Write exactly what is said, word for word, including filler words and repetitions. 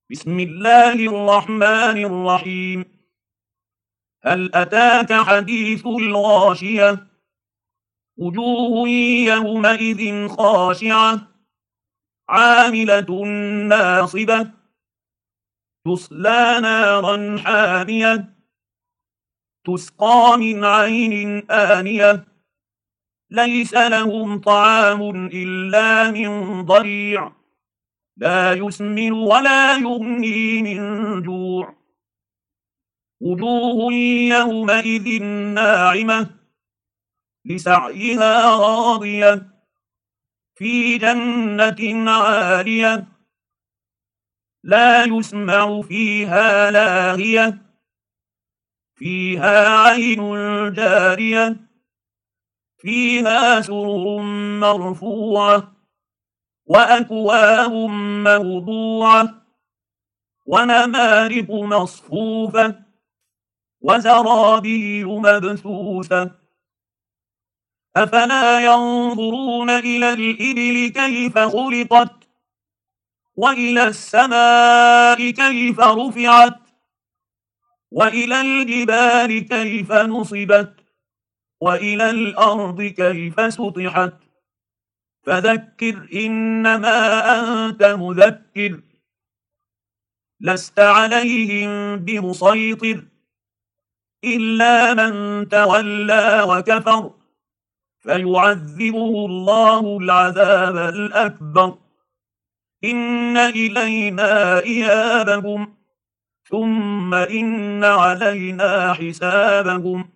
بسم الله الرحمن الرحيم. هل أتاك حديث الغاشية؟ وجوه يومئذ خاشعة عاملة ناصبة تصلى نارا حامية تسقى من عين آنية ليس لهم طعام إلا من ضريع لا يسمن ولا يغني من جوع. وجوه يومئذ ناعمة لسعيها راضية في جنة عالية لا يسمع فيها لاغية فيها عين جارية فيها سرر مرفوعة وأكواب موضوعة ونمارق مصفوفة وزرابي مبثوثة. أفلا ينظرون إلى الإبل كيف خلقت وإلى السماء كيف رفعت وإلى الجبال كيف نصبت وإلى الأرض كيف سطحت. فذكر إنما أنت مذكر لست عليهم بمسيطر إلا من تولى وكفر فيعذبه الله العذاب الأكبر. إن إلينا إيابهم ثم إن علينا حسابهم.